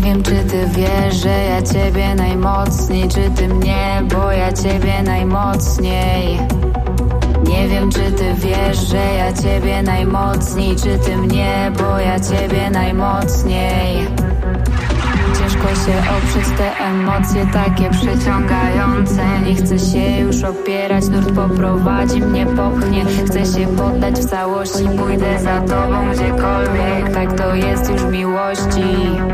wiem, czy ty wiesz, że ja ciebie najmocniej, czy ty mnie, bo ja ciebie najmocniej. Nie wiem, czy ty wiesz, że ja ciebie najmocniej, czy ty mnie, bo ja ciebie najmocniej. Ciężko się oprzeć, te emocje takie przyciągające. Nie chcę się już opierać, nurt poprowadzi mnie, popchnie. Chcę się poddać w całości, pójdę za tobą gdziekolwiek. Tak to jest już w miłości.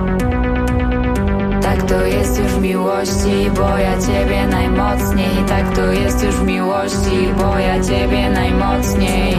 Tak to jest już w miłości, bo ja ciebie najmocniej. Tak to jest już w miłości, bo ja ciebie najmocniej.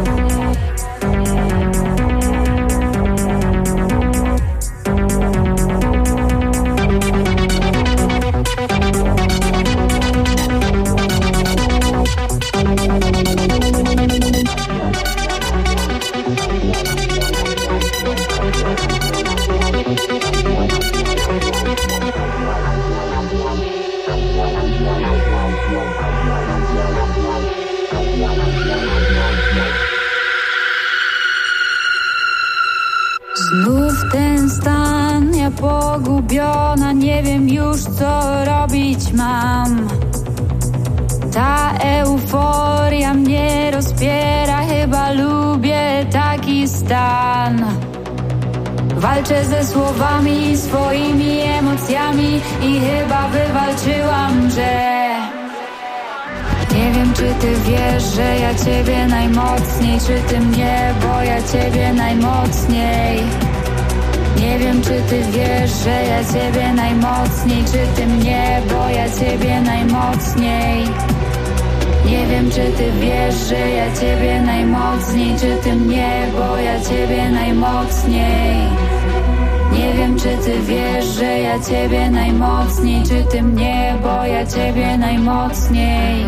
Znów ten stan, ja pogubiona, nie wiem już co robić mam. Ta euforia mnie rozpiera, chyba lubię taki stan. Walczę ze słowami, swoimi emocjami i chyba wywalczyłam, że nie wiem, czy ty wiesz, że ja ciebie najmocniej, czy ty mnie, bo ja ciebie najmocniej. Nie wiem, czy ty wiesz, że ja ciebie najmocniej, czy ty mnie, bo ja ciebie najmocniej. Nie wiem, czy ty wiesz, że ja ciebie najmocniej, czy ty mnie, bo ja ciebie najmocniej. Nie wiem, czy ty wiesz, że ja ciebie najmocniej, czy ty mnie, bo ja ciebie najmocniej.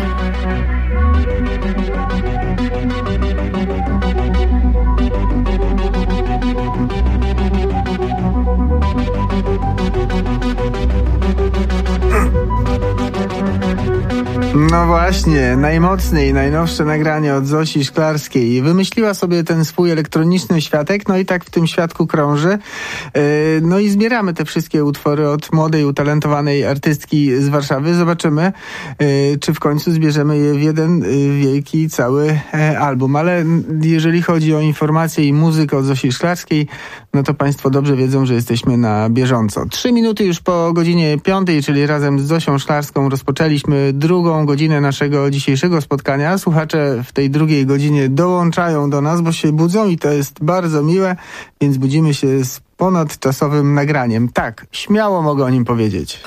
No właśnie, najmocniej, najnowsze nagranie od Zosi Szklarskiej. Wymyśliła sobie ten swój elektroniczny światek, no i tak w tym świadku krąży. No i zbieramy te wszystkie utwory od młodej, utalentowanej artystki z Warszawy. Zobaczymy, czy w końcu zbierzemy je w jeden wielki, cały album. Ale jeżeli chodzi o informacje i muzykę od Zosi Szklarskiej, no to państwo dobrze wiedzą, że jesteśmy na bieżąco. 3 minuty już po godzinie 5, czyli razem z Zosią Szklarską rozpoczęliśmy drugą godzinę naszego dzisiejszego spotkania. Słuchacze w tej drugiej godzinie dołączają do nas, bo się budzą i to jest bardzo miłe, więc budzimy się z ponadczasowym nagraniem. Tak, śmiało mogę o nim powiedzieć.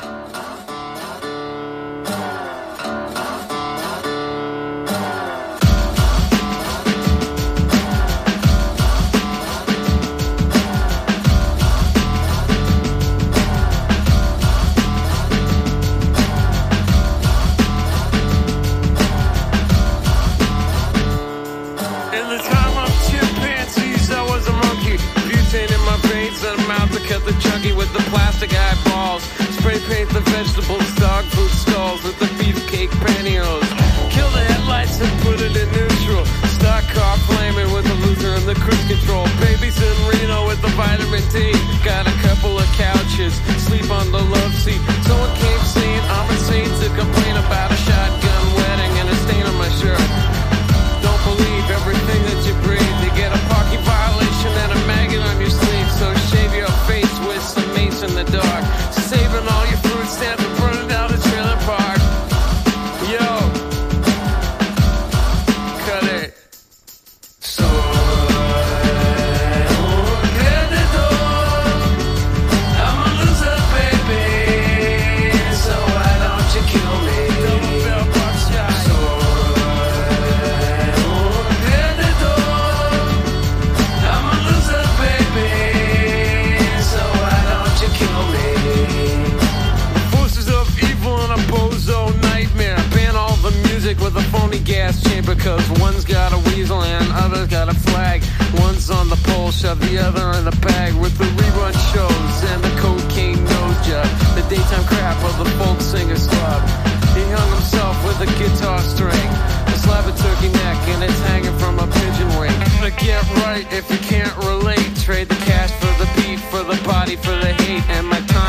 If you can't relate, trade the cash for the beat, for the body, for the hate, and my time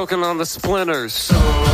choking on the splinters.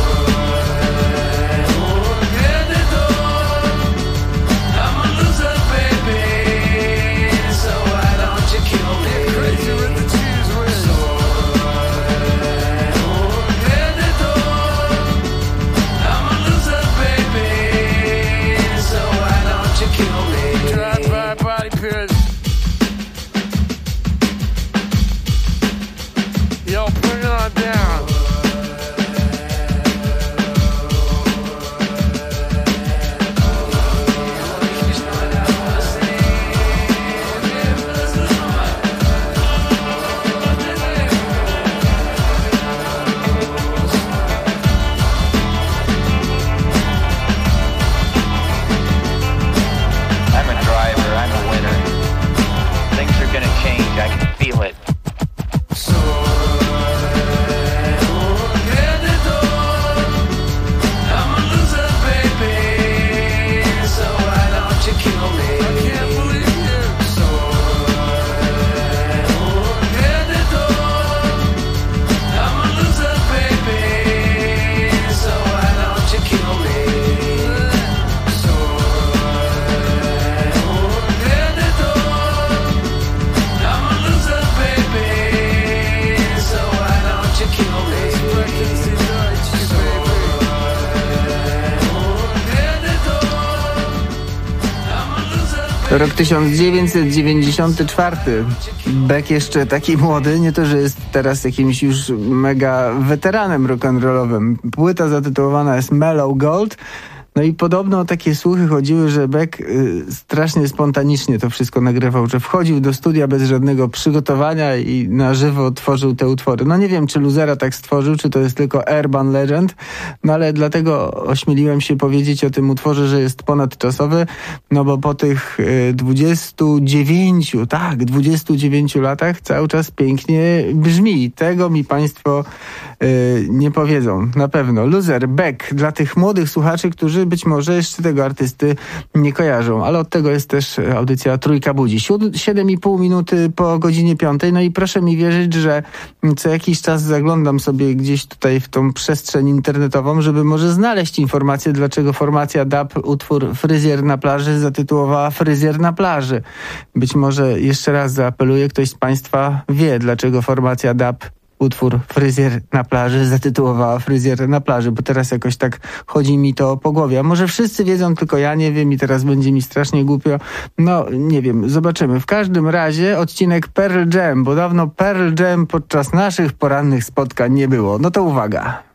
Rok 1994. Beck jeszcze taki młody, nie to, że jest teraz jakimś już mega weteranem rock'n'rollowym. Płyta zatytułowana jest Mellow Gold. No i podobno takie słuchy chodziły, że Beck strasznie spontanicznie to wszystko nagrywał, że wchodził do studia bez żadnego przygotowania i na żywo tworzył te utwory. No nie wiem, czy Luzera tak stworzył, czy to jest tylko Urban Legend, no ale dlatego ośmieliłem się powiedzieć o tym utworze, że jest ponadczasowy, no bo po tych 29 latach cały czas pięknie brzmi. Tego mi państwo nie powiedzą, na pewno. Loser, Beck, dla tych młodych słuchaczy, którzy być może jeszcze tego artysty nie kojarzą, ale od tego jest też audycja Trójka Budzi. 7,5 minuty po godzinie 5. No i proszę mi wierzyć, że co jakiś czas zaglądam sobie gdzieś tutaj w tą przestrzeń internetową, żeby może znaleźć informację, dlaczego formacja DAB utwór Fryzjer na plaży zatytułowała Fryzjer na plaży. Być może jeszcze raz zaapeluję, ktoś z państwa wie, dlaczego formacja DAB utwór Fryzjer na plaży zatytułowała Fryzjer na plaży, bo teraz jakoś tak chodzi mi to po głowie. A może wszyscy wiedzą, tylko ja nie wiem i teraz będzie mi strasznie głupio. No, nie wiem, zobaczymy. W każdym razie odcinek Pearl Jam, bo dawno Pearl Jam podczas naszych porannych spotkań nie było. No to uwaga.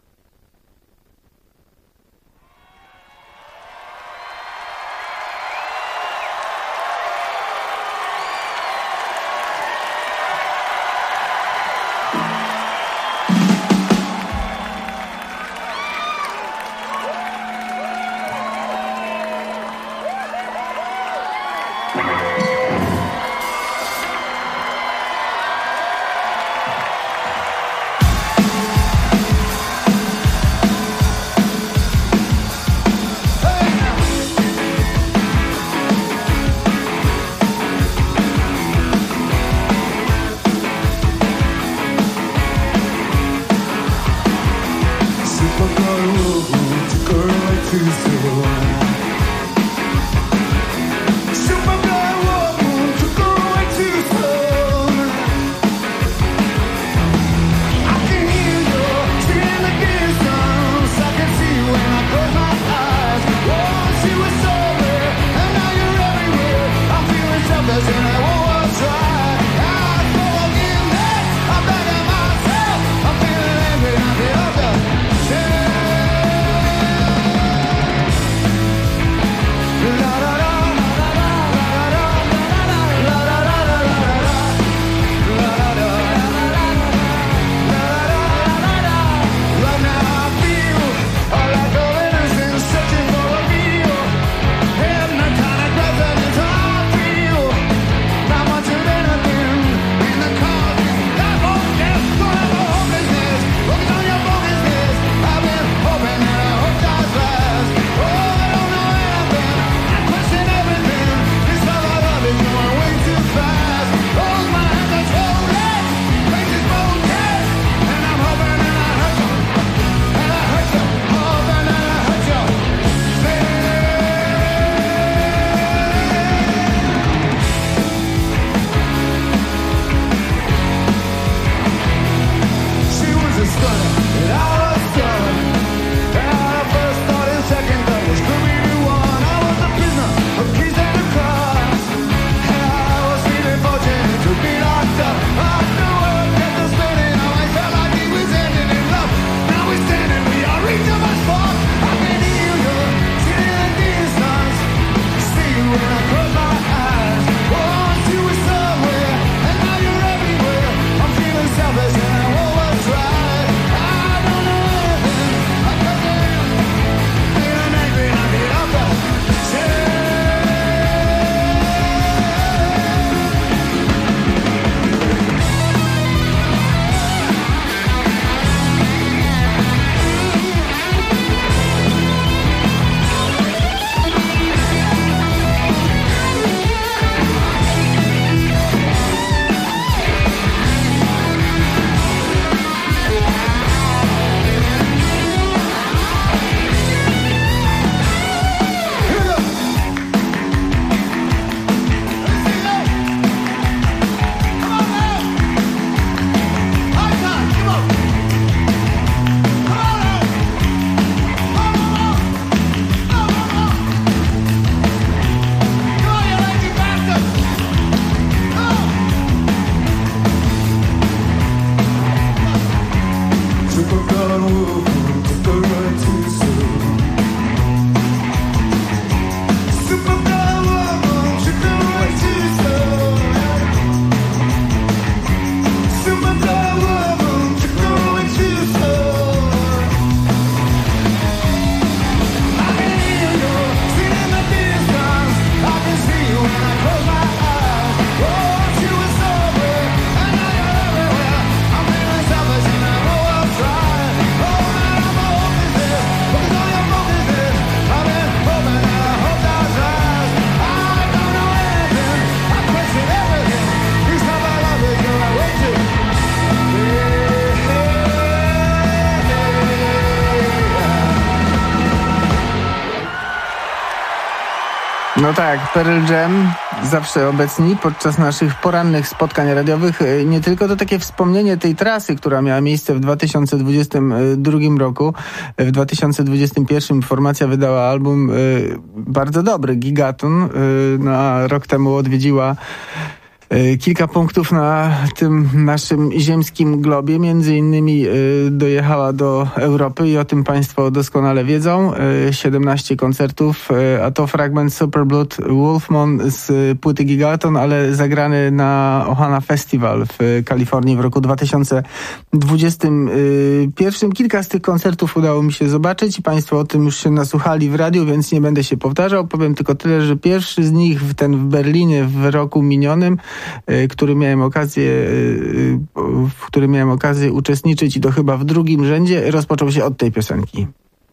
No tak, Pearl Jam zawsze obecni podczas naszych porannych spotkań radiowych. Nie tylko to takie wspomnienie tej trasy, która miała miejsce w 2022 roku. W 2021 formacja wydała album bardzo dobry, Gigaton. No, a rok temu odwiedziła kilka punktów na tym naszym ziemskim globie. Między innymi dojechała do Europy i o tym Państwo doskonale wiedzą. 17 koncertów, a to fragment Superblood Wolfman z płyty Gigaton, ale zagrany na Ohana Festival w Kalifornii w roku 2021. Kilka z tych koncertów udało mi się zobaczyć i Państwo o tym już się nasłuchali w radiu, więc nie będę się powtarzał. Powiem tylko tyle, że pierwszy z nich, ten w Berlinie w roku minionym, w którym miałem okazję uczestniczyć i to chyba w drugim rzędzie, rozpoczął się od tej piosenki.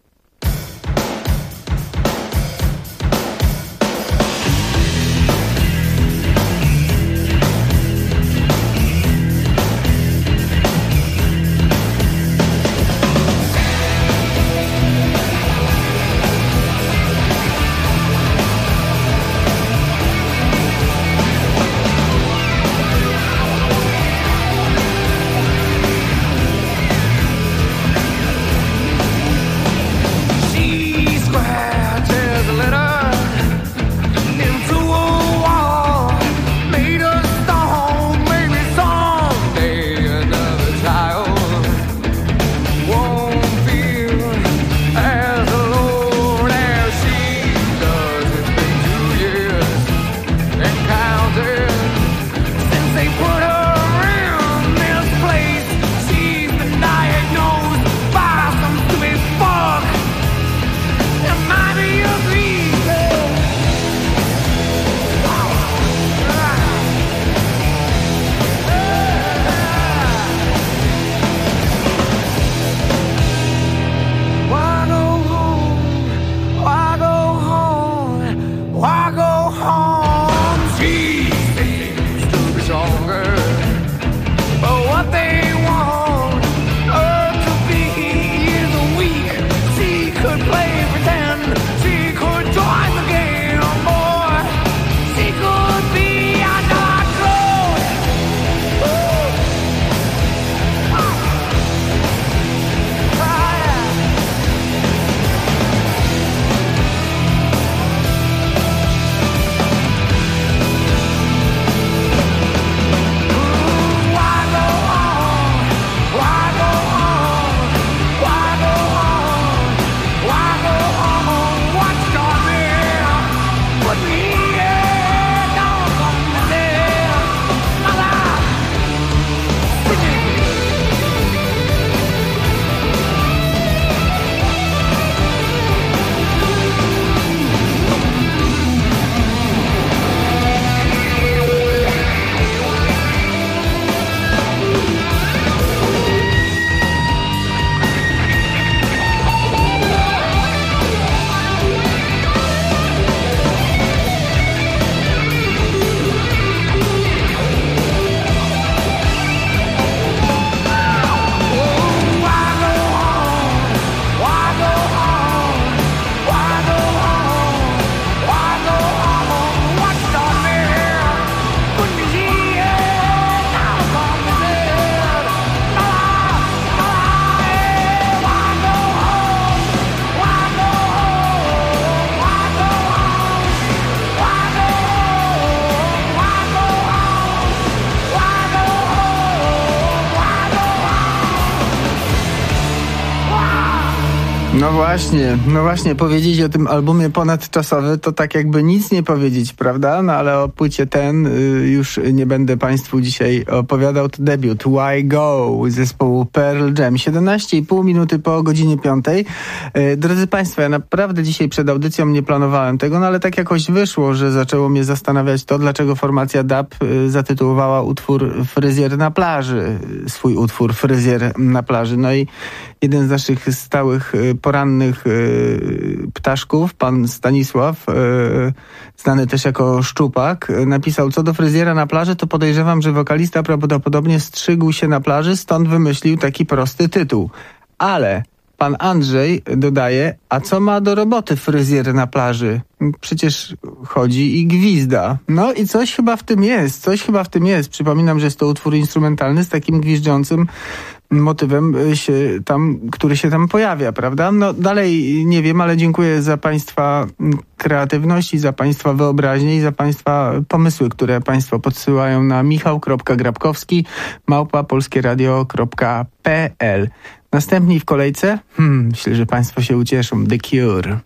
No właśnie, powiedzieć o tym albumie ponadczasowy to tak jakby nic nie powiedzieć, prawda? No ale o płycie ten już nie będę Państwu dzisiaj opowiadał. To debiut Why Go zespołu Pearl Jam. 17,5 minuty po godzinie 5. Drodzy Państwo, ja naprawdę dzisiaj przed audycją nie planowałem tego, no ale tak jakoś wyszło, że zaczęło mnie zastanawiać to, dlaczego formacja DAB zatytułowała utwór Fryzjer na plaży, swój utwór Fryzjer na plaży. No i jeden z naszych stałych porannych ptaszków, pan Stanisław, znany też jako Szczupak, napisał: co do fryzjera na plaży, to podejrzewam, że wokalista prawdopodobnie strzygł się na plaży, stąd wymyślił taki prosty tytuł. Ale Pan Andrzej dodaje, a co ma do roboty fryzjer na plaży? Przecież chodzi i gwizda. No i coś chyba w tym jest. Przypominam, że jest to utwór instrumentalny z takim gwizdzącym motywem, który się tam pojawia, prawda? No dalej nie wiem, ale dziękuję za Państwa kreatywność i za Państwa wyobraźnię i za Państwa pomysły, które Państwo podsyłają na michał.grabkowski@polskieradio.pl. Następni w kolejce? Myślę, że Państwo się ucieszą. The Cure.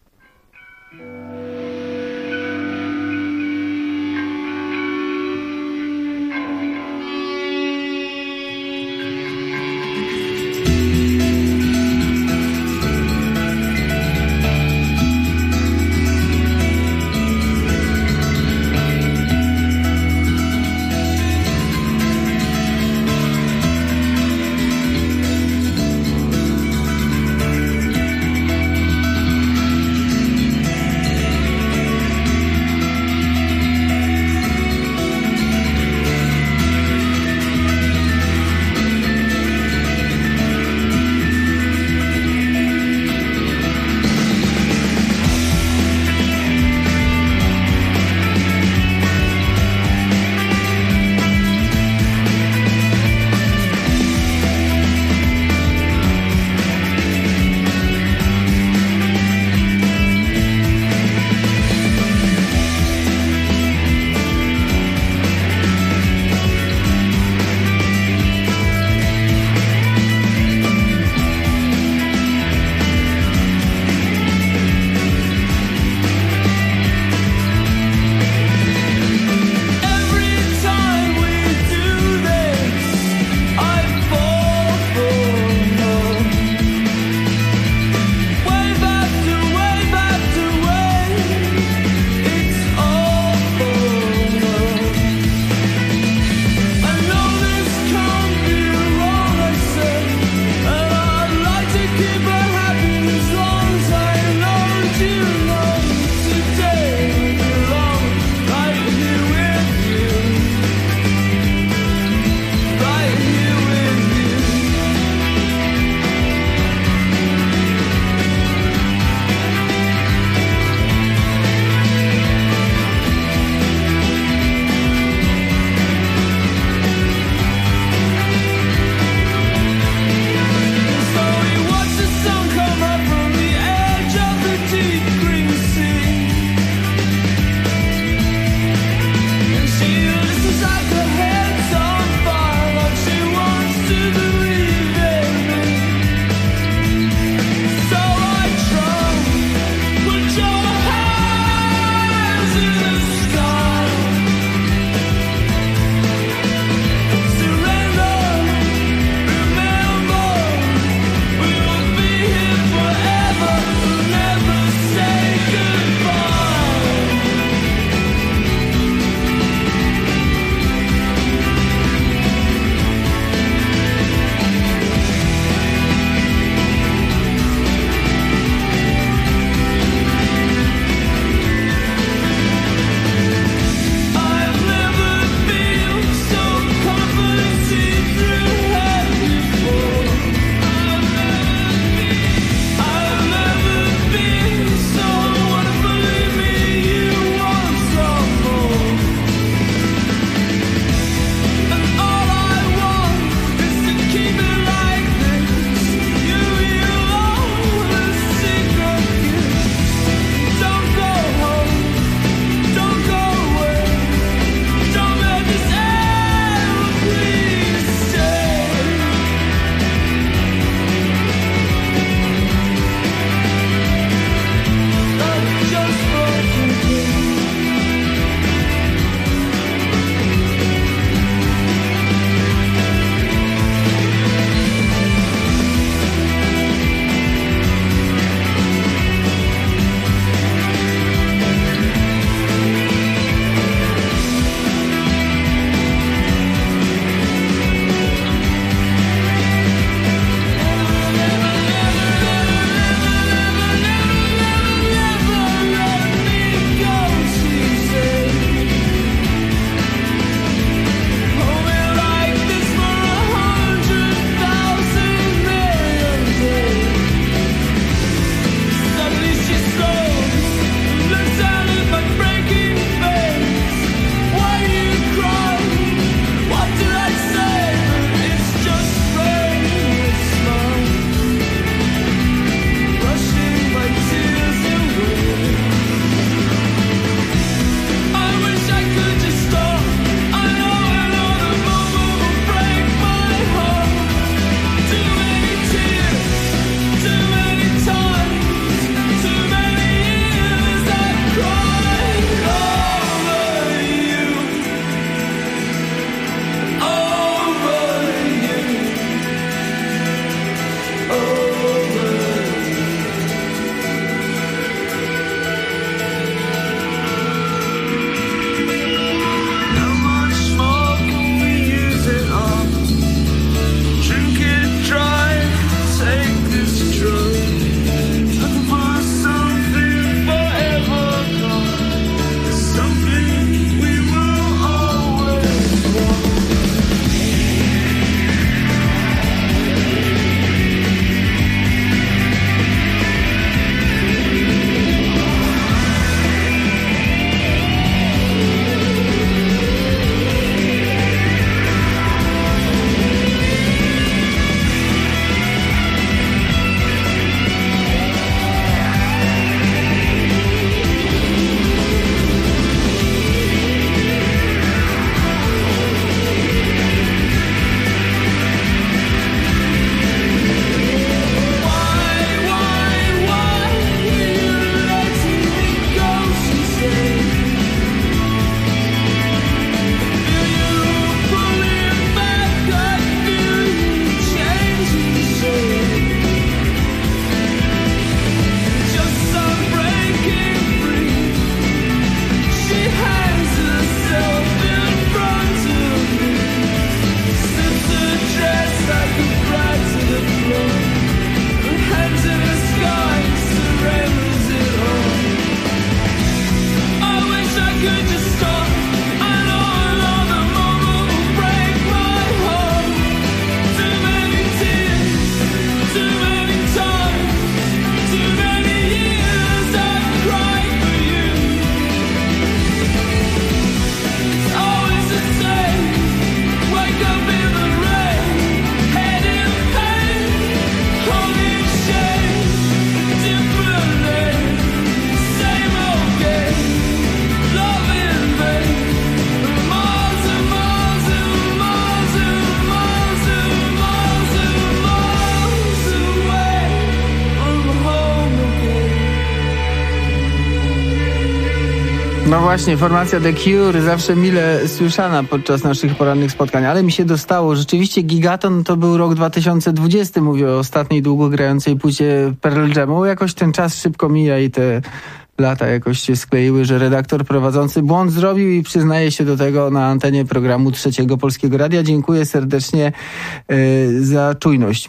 No właśnie, formacja The Cure zawsze mile słyszana podczas naszych porannych spotkań, ale mi się dostało. Rzeczywiście Gigaton to był rok 2020, mówię o ostatniej długo grającej płycie Pearl Jamu. Jakoś ten czas szybko mija i te lata jakoś się skleiły, że redaktor prowadzący błąd zrobił i przyznaje się do tego na antenie programu Trzeciego Polskiego Radia. Dziękuję serdecznie za czujność.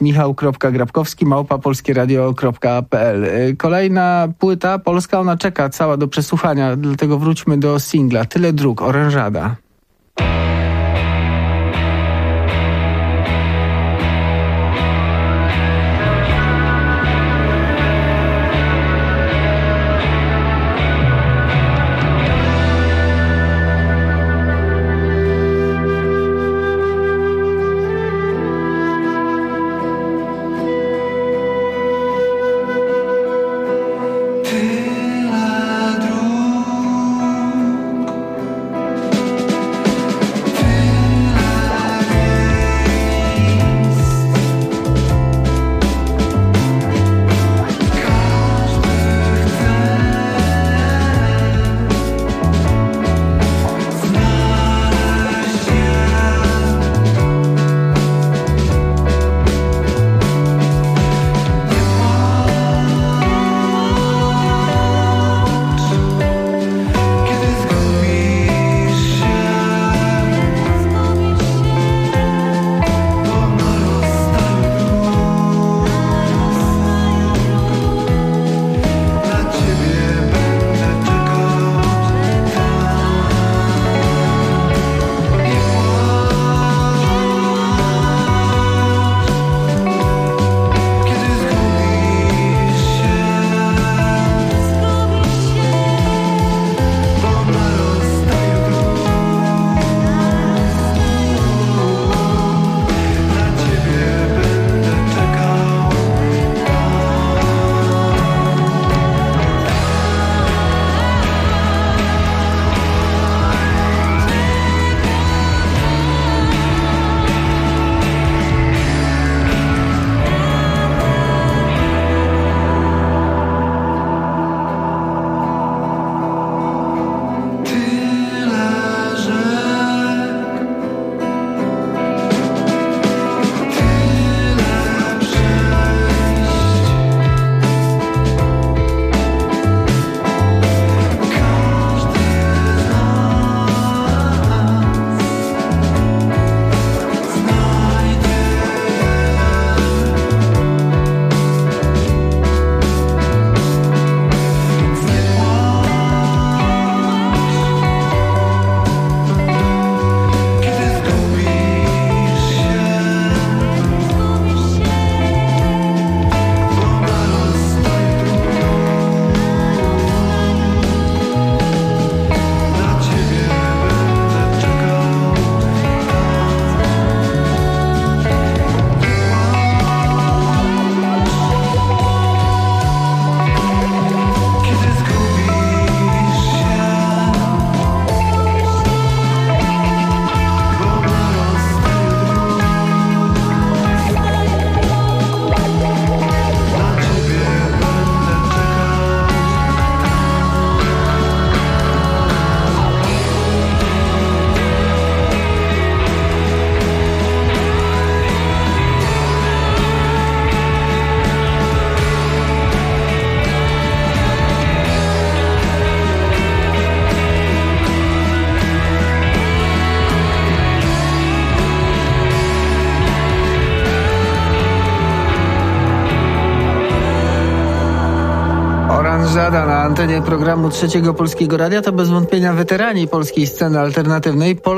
Michał.grabkowski@polskieradio.pl. Kolejna płyta polska, ona czeka cała do przesłuchania, dlatego wróćmy do singla. Tyle dróg, Orężada. Orężada na antenie programu Trzeciego Polskiego Radia to bez wątpienia weterani polskiej sceny alternatywnej. Po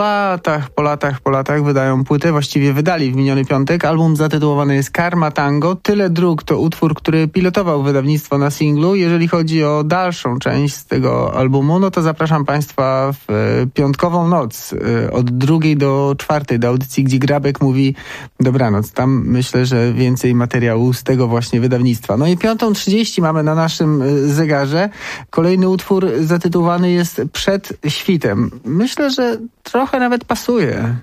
latach wydają płytę, właściwie wydali w miniony piątek. Album zatytułowany jest Karma Tango. Tyle dróg to utwór, który pilotował wydawnictwo na singlu. Jeżeli chodzi o dalszą część z tego albumu, no to zapraszam Państwa w piątkową noc od 2 do 4 do audycji, gdzie Grabek mówi dobranoc. Tam myślę, że więcej materiału z tego właśnie wydawnictwa. No i 5:30 mamy na naszym zegarze. Kolejny utwór zatytułowany jest Przed świtem. Myślę, że trochę nawet pasuje.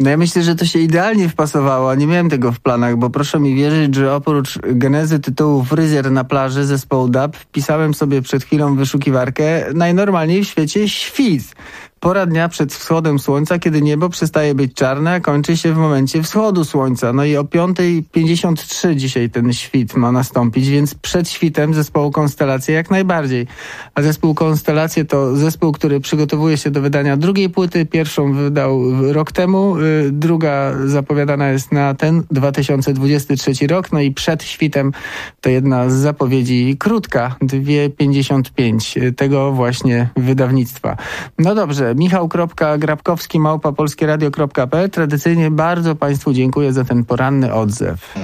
No ja myślę, że to się idealnie wpasowało, a nie miałem tego w planach, bo proszę mi wierzyć, że oprócz genezy tytułu Fryzjer na plaży zespołu DAB wpisałem sobie przed chwilą w wyszukiwarkę najnormalniej w świecie świt. Pora dnia przed wschodem słońca, kiedy niebo przestaje być czarne, a kończy się w momencie wschodu słońca. No i o 5:53 dzisiaj ten świt ma nastąpić, więc przed świtem zespołu Konstelacje jak najbardziej. A zespół Konstelacje to zespół, który przygotowuje się do wydania drugiej płyty. Pierwszą wydał rok temu, druga zapowiadana jest na ten 2023 rok. No i przed świtem to jedna z zapowiedzi krótka, 2:55 tego właśnie wydawnictwa. No dobrze. Michał.Grabkowski@polskieradio.pl. Tradycyjnie bardzo Państwu dziękuję za ten poranny odzew.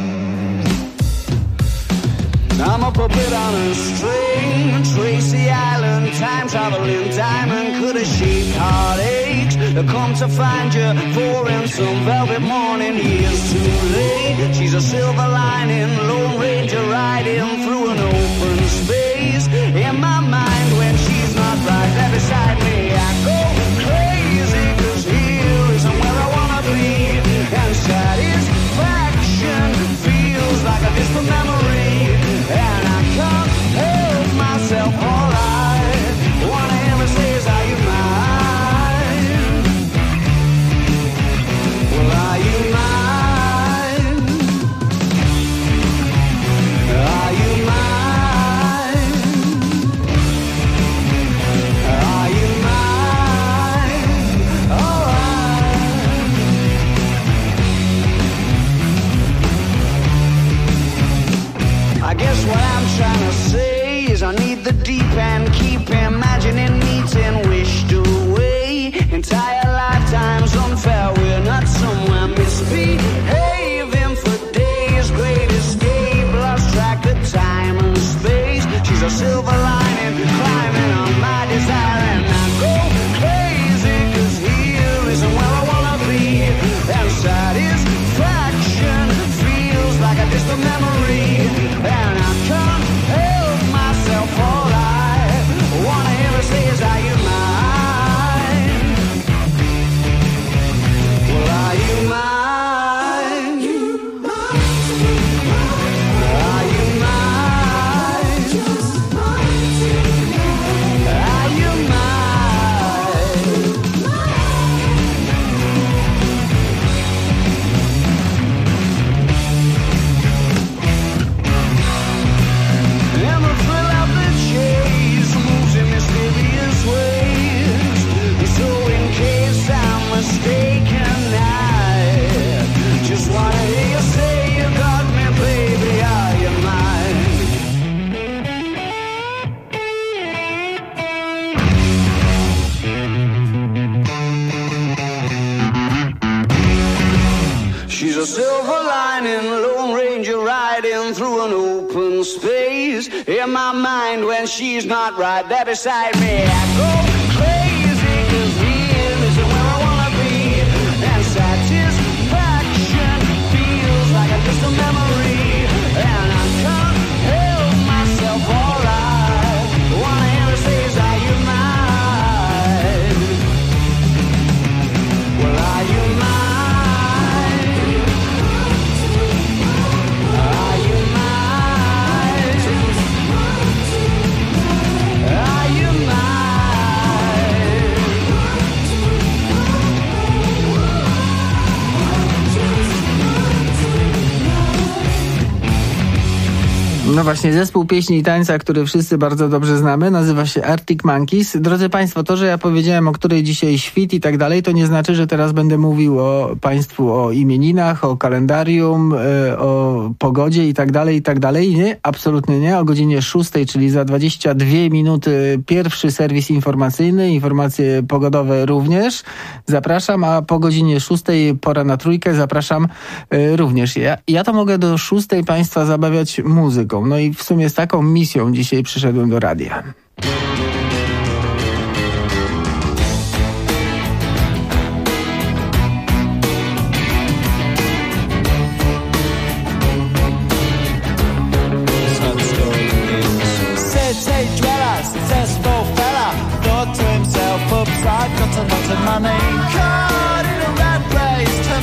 I'm up a bit on a string, Tracy Island, time traveling diamond, could have shaped heartaches, come to find you, for in some velvet morning, years too late, she's a silver lining, Lone Ranger riding through an open space, in my mind when she's not right there beside me, I go crazy, cause here isn't where I wanna be, and satisfaction feels like a distant memory. And I can't help myself, all I wanna ever say is, are you mine? Well, are you mine? Are you mine? Are you mine? All right. I guess what I'm trying to say is I need the deep end, keep imagining meeting wished away. Entire lifetimes unfair, we're not somewhere misbehaving for days. Great escape, lost track of time and space. She's a silver lining, climbing on my desire, and I go crazy, cause here isn't where I wanna be. And satisfaction feels like a distant memory. And I can't help myself, all I wanna ever say is, are you mine? Well, are you mine? Are you mine? Are you mine? And the thrill of the chase moves in mysterious ways. So in case I'm mistaken, I just wanna hear you say you got me, baby, are you mine? She's a silver lining, Lone Ranger riding through an open space. In my mind when she's not right there beside me, I go crazy, cause here isn't where I wanna be. And satisfaction feels like a distant memory. And I can't help myself, all I wanna ever say is, are you mine? Well, are you mine? Are you mine? Are you No właśnie, zespół pieśni i tańca, który wszyscy bardzo dobrze znamy, nazywa się Arctic Monkeys. Drodzy Państwo, to, że ja powiedziałem, o której dzisiaj świt i tak dalej, to nie znaczy, że teraz będę mówił Państwu o imieninach, o kalendarium, o pogodzie i tak dalej, i tak dalej. Nie, absolutnie nie. O godzinie 6, czyli za 22 minuty pierwszy serwis informacyjny, informacje pogodowe również. Zapraszam, a po godzinie 6 pora na trójkę, zapraszam również. Ja to mogę do 6 Państwa zabawiać muzyką. No i w sumie z taką misją dzisiaj przyszedłem do radia. Got a lot of money, caught in a rat race.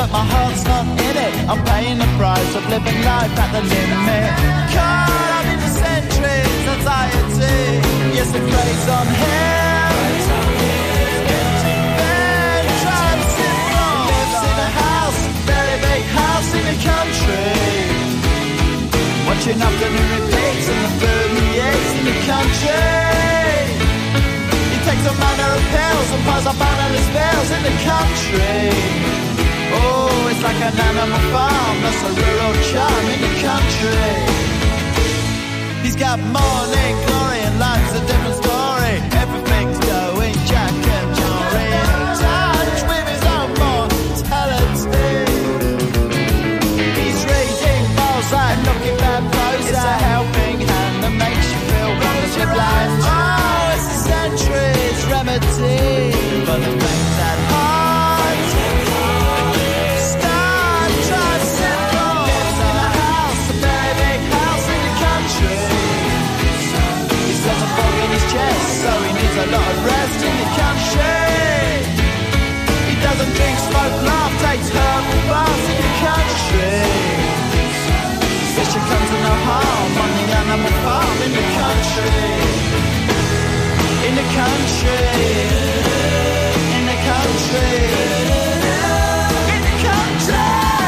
but my heart's not in it. I'm paying the price of living life at the limit. Caught up in the centuries, anxiety. Yes, it plays on him. Getting bad, trying to sit wrong. Lives in a house, very big house in the country. Watching afternoon repeats and the food he eats in the country. He takes a manner of pills and piles up analyst bills in the country. Oh, it's like an animal farm, that's a rural charm in the country. He's got morning glory and life's a different story. Everything's going Jack and Jory. In touch with his own mortality. He's reading Balzac, looking bad Prozac. It's a helping hand that makes you feel wonderfully blind. Oh, it's a century's remedy for the things that hard. Start trying simple. Lives in a house, a very big house in the country. He's got a fog in his chest, so he needs a lot of rest in the country. He doesn't drink, smoke, laugh, takes herbal baths in the country. Fish comes to no harm on the animal farm in the country. In the country. In the country. In the country.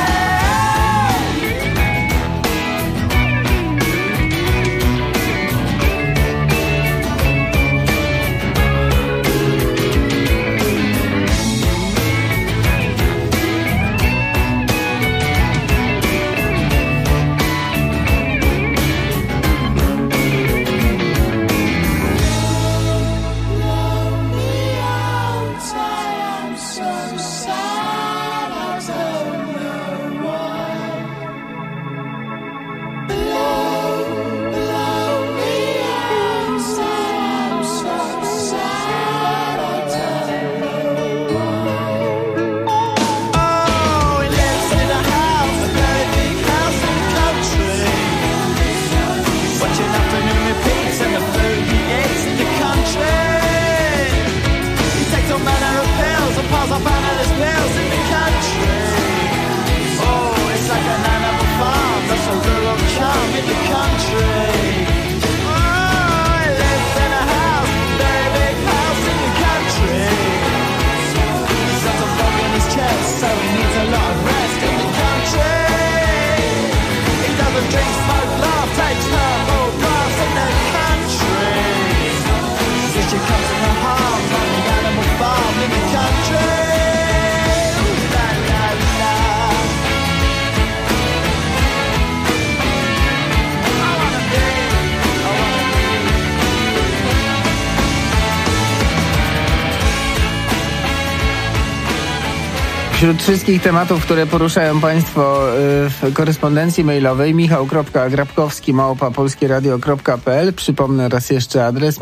Wśród wszystkich tematów, które poruszają Państwo w korespondencji mailowej michał.grabkowski@polskieradio.pl. Przypomnę raz jeszcze adres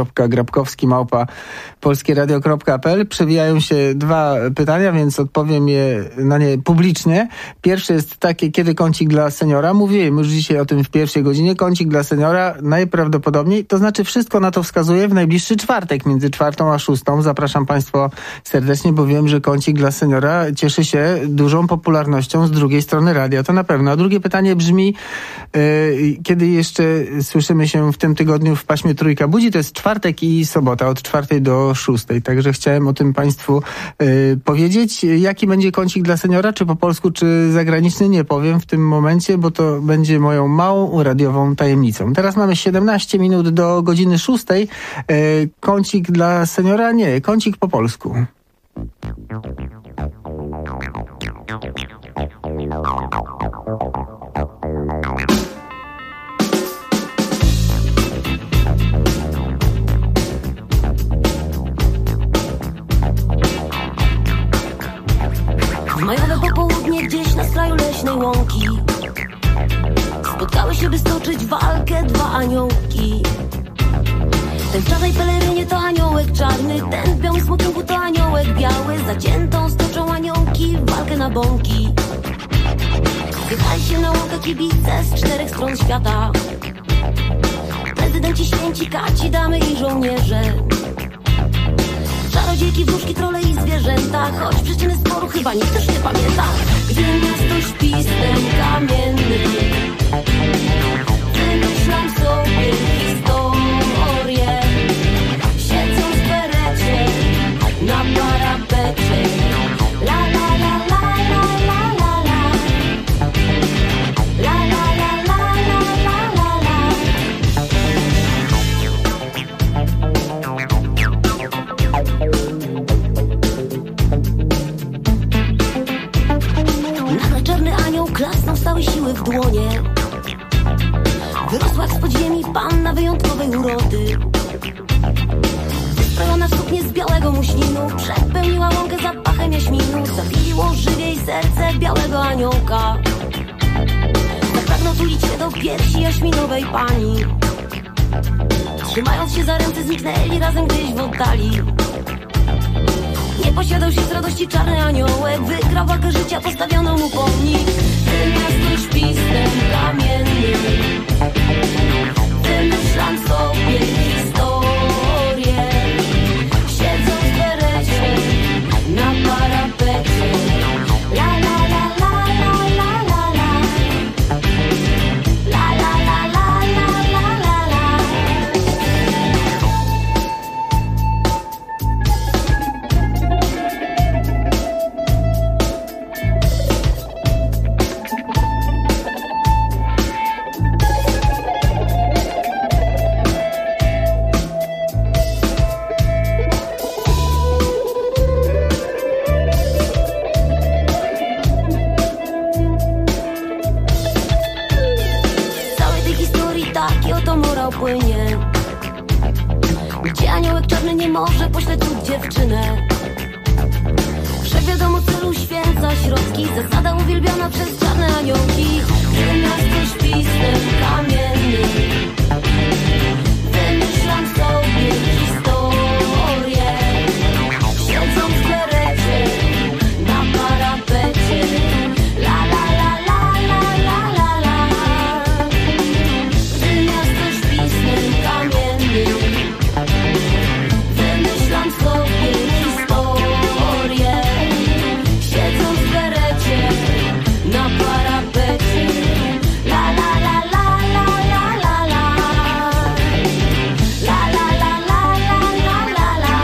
michał.grabkowski@polskieradio.pl. Przewijają się dwa pytania, więc odpowiem na nie publicznie. Pierwsze jest takie, kiedy kącik dla seniora? Mówiłem już dzisiaj o tym w pierwszej godzinie. Kącik dla seniora najprawdopodobniej, to znaczy wszystko na to wskazuje, w najbliższy czwartek między 4 a 6. Zapraszam Państwa serdecznie, bo wiem, że kącik dla seniora cieszy się dużą popularnością z drugiej strony radia, to na pewno. A drugie pytanie brzmi, kiedy jeszcze słyszymy się w tym tygodniu w paśmie Trójka Budzi? To jest czwartek i sobota od 4 do 6. Także chciałem o tym Państwu powiedzieć. Jaki będzie kącik dla seniora? Czy po polsku, czy zagraniczny? Nie powiem w tym momencie, bo to będzie moją małą radiową tajemnicą. Teraz mamy 17 minut do godziny 6. Kącik dla seniora? Nie, kącik po polsku. Majowe popołudnie gdzieś na skraju leśnej łąki spotkały się, by stoczyć walkę dwa aniołki. Ten w czarnej pelerynie to aniołek czarny, ten w białym smokingu to aniołek biały. Zaciętą stoczą aniołki w walkę na bąki. Zjechali się na łąkę kibice z 4 stron świata. Prezydenci, święci, kaci, damy i żołnierze. Czarodziejki, wróżki, trole i zwierzęta, choć przyczyny sporu chyba nikt też nie pamięta. Gdy miasto śpi snem kamiennym, wymyślam sobie historię. Siedzą w berecie na parapecie. La la la la la la la la. La la la la la la la la. Nagle czarny anioł klasnął z całej siły w dłonie. Wyrosła z podziemi panna wyjątkowej urody. Wystrojona w suknię z białego muślinu, przepełniła łąkę zapachem jaśminu. Zabiło żywiej serce białego aniołka. Zapragnął tulić się do piersi jaśminowej pani. Trzymając się za ręce zniknęli razem gdzieś w oddali. Nie posiadał się z radości czarny aniołek. Wygrał walkę życia, postawiono mu pomnik. Miasto śpi snem kamiennym, wymyślam sobie historię. Siedzą w berecie na parapecie. La la la la la la la la. La la la la la la la la. Płynie, gdzie aniołek czarny nie może pośleć tu dziewczynę. Wszechwiadomo celu święca środki, zasada uwielbiona przez czarne aniołki. Gdy miasto śpi snem kamiennym, wymyślam sobie historię. Siedzą w berecie na parapecie. La la la la la la la la. Gdy miasto śpi snem kamiennym, wymyślam sobie historię. Siedzą w berecie na parapecie. La la la la la la la la. La la la la la la la la.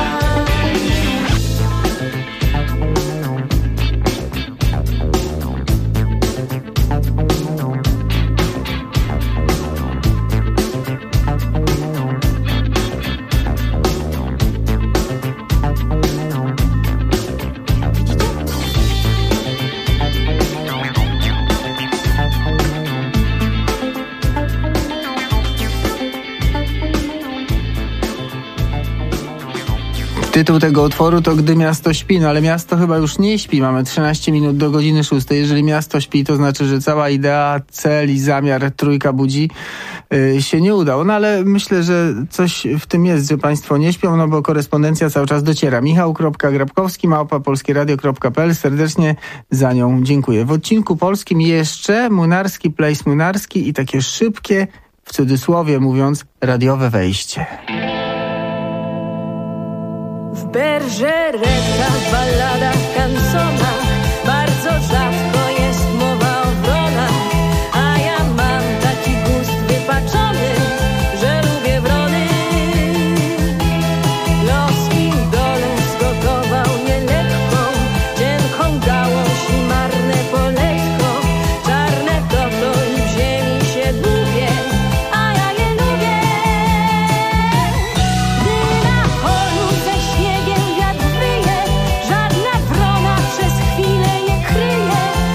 Tytuł tego utworu to Gdy miasto śpi, no ale miasto chyba już nie śpi. Mamy 13 minut do godziny 6. Jeżeli miasto śpi, to znaczy, że cała idea, cel i zamiar Trójka Budzi się nie udał. No ale myślę, że coś w tym jest, że państwo nie śpią, no bo korespondencja cały czas dociera. Michał.Grabkowski@polskieradio.pl. Serdecznie za nią dziękuję. W odcinku polskim jeszcze Młynarski, Place Młynarski i takie szybkie, w cudzysłowie mówiąc, radiowe wejście. W berżeretach, balladach, kansonach bardzo rzadko jest mowa o wronach, a ja mam taki gust wypaczony, że lubię wrony. Los im dolę zgotował nielekką, cienką gałąź i marne poletko. Czarne to i w ziemi się długie, a ja je lubię. Gdy na polu ze śniegiem wiatr wyje, żadna wrona przez chwilę nie kryje.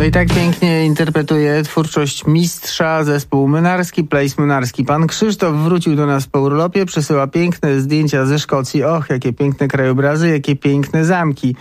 No i tak pięknie interpretuje twórczość mistrza zespół Mynarski, Place Mynarski. Pan Krzysztof wrócił do nas po urlopie, przesyła piękne zdjęcia ze Szkocji. Och, jakie piękne krajobrazy, jakie piękne zamki.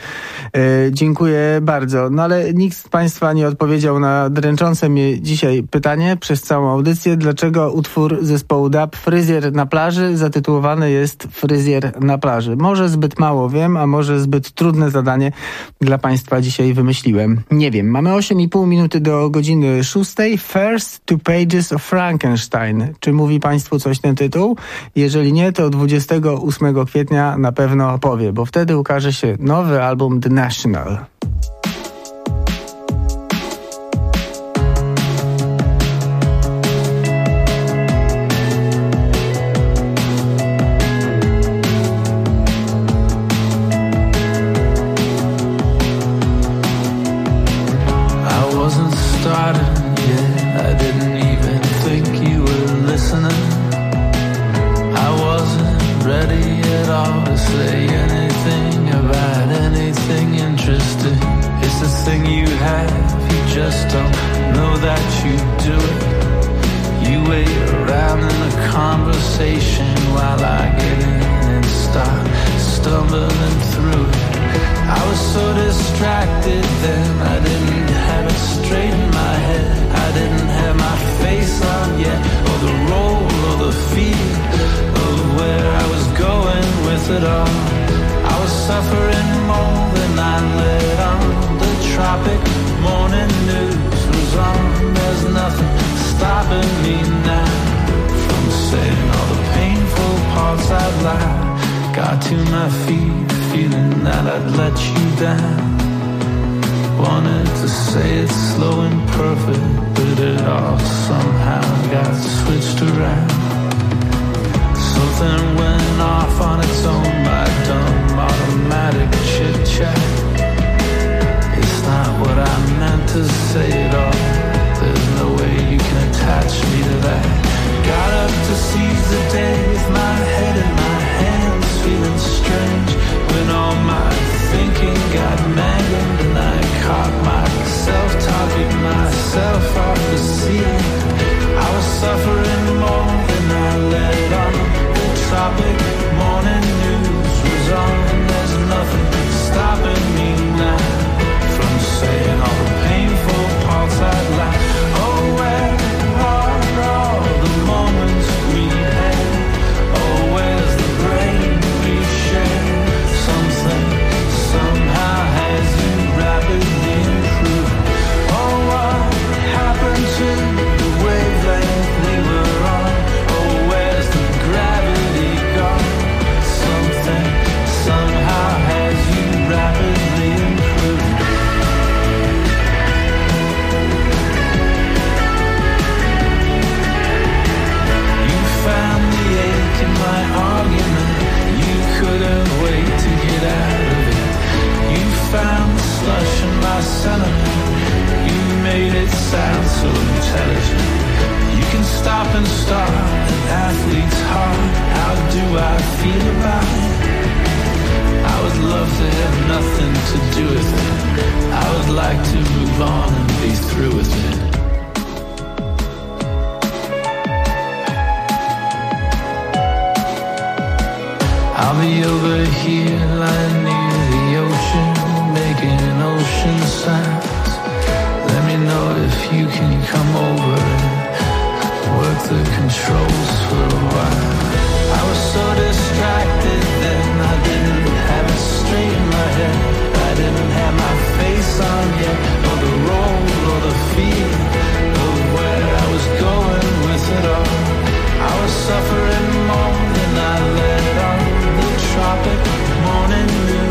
Dziękuję bardzo. No ale nikt z Państwa nie odpowiedział na dręczące mnie dzisiaj pytanie przez całą audycję. Dlaczego utwór zespołu DAB Fryzjer na plaży zatytułowany jest Fryzjer na plaży? Może zbyt mało wiem, a może zbyt trudne zadanie dla Państwa dzisiaj wymyśliłem. Nie wiem. Mamy 8,5 minuty do godziny 6. First Two Pages of Frankenstein. Czy mówi Państwu coś ten tytuł? Jeżeli nie, to 28 kwietnia na pewno powie, bo wtedy ukaże się nowy album The National. Suffering more than I let on. The tropic morning moon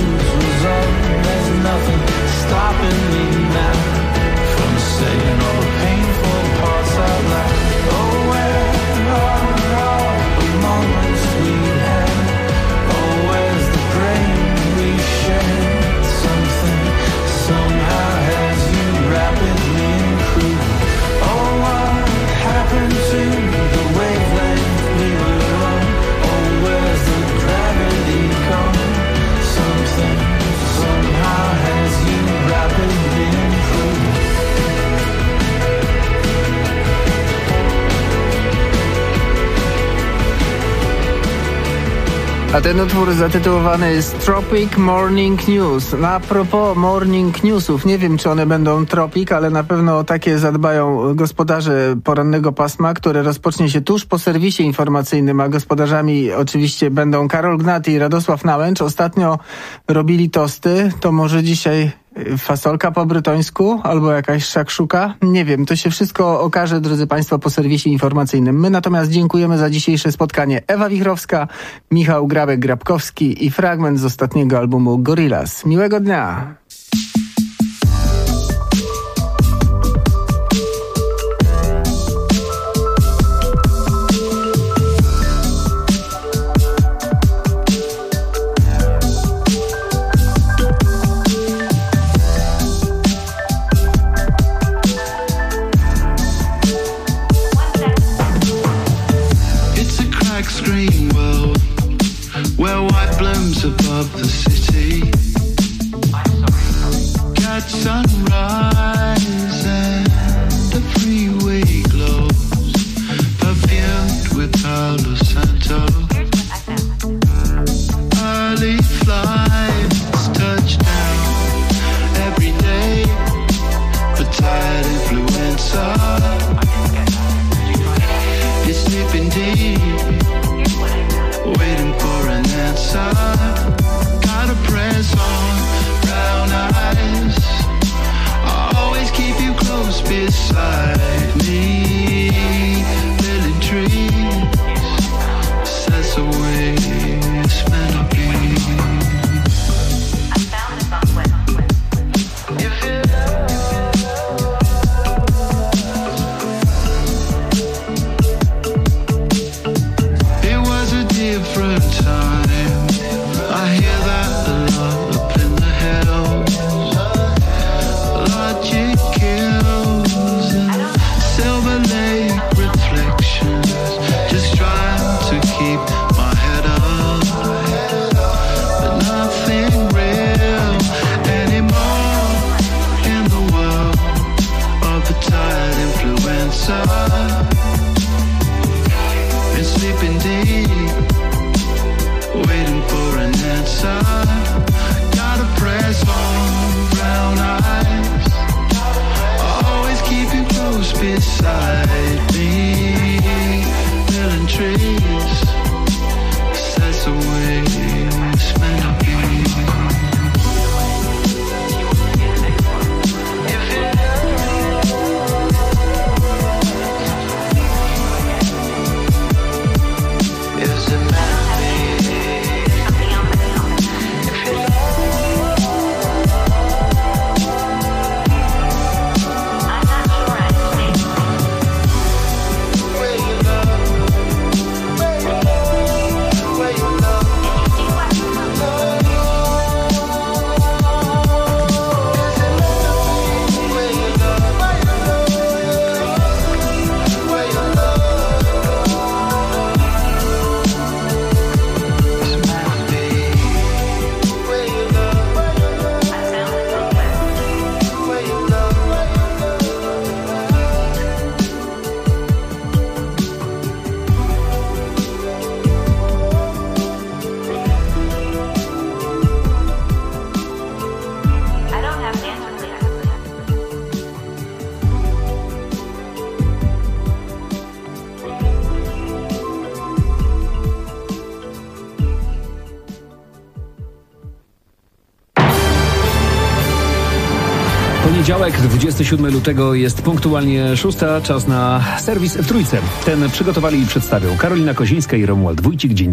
A ten utwór zatytułowany jest Tropic Morning News. No, a propos Morning Newsów, nie wiem, czy one będą Tropic, ale na pewno takie zadbają gospodarze porannego pasma, które rozpocznie się tuż po serwisie informacyjnym, a gospodarzami oczywiście będą Karol Gnat i Radosław Nałęcz. Ostatnio robili tosty, to może dzisiaj fasolka po brytońsku albo jakaś szakszuka? Nie wiem, to się wszystko okaże, drodzy Państwo, po serwisie informacyjnym. My natomiast dziękujemy za dzisiejsze spotkanie. Ewa Wichrowska, Michał Grabek-Grabkowski i fragment z ostatniego albumu Gorillaz. Miłego dnia! Above the city, catch sunrise and the freeway glows, perfumed with Palo Santo. Early flights touch down every day, for tired influenza. You're sleeping deep, waiting for an answer. Gotta press on, brown eyes. I'll always keep you close beside me. Living trees, says the way it's meant to be. It was a different time. I hear that a lot up in the hills. Logic kills and Silver Lake reflections. Just trying to keep my head up, but nothing real anymore in the world of the tired influencer. Been sleeping deep, waiting for an answer. Gotta press on, brown eyes. I'll always keep you close beside me. Million trees, says the way it's meant to be. Is it meant to be? Poniedziałek, 27 lutego jest punktualnie 6, czas na serwis w Trójce. Ten przygotowali i przedstawią Karolina Kozińska i Romuald Wójcik. Dzień dobry.